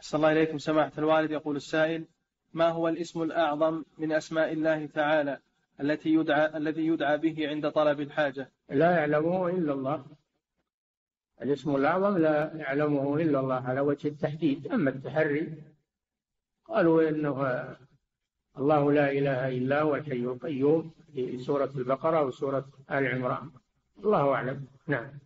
صلى الله إليكم سماحة الوالد. يقول السائل: ما هو الاسم الأعظم من أسماء الله تعالى الذي يدعى به عند طلب الحاجة؟ لا يعلمه إلا الله. الاسم الأعظم لا يعلمه إلا الله على وجه التحديد. أما التحري قالوا إنه الله لا إله إلا هو الحي القيوم في سورة البقرة وسورة آل عمران. الله أعلم. نعم.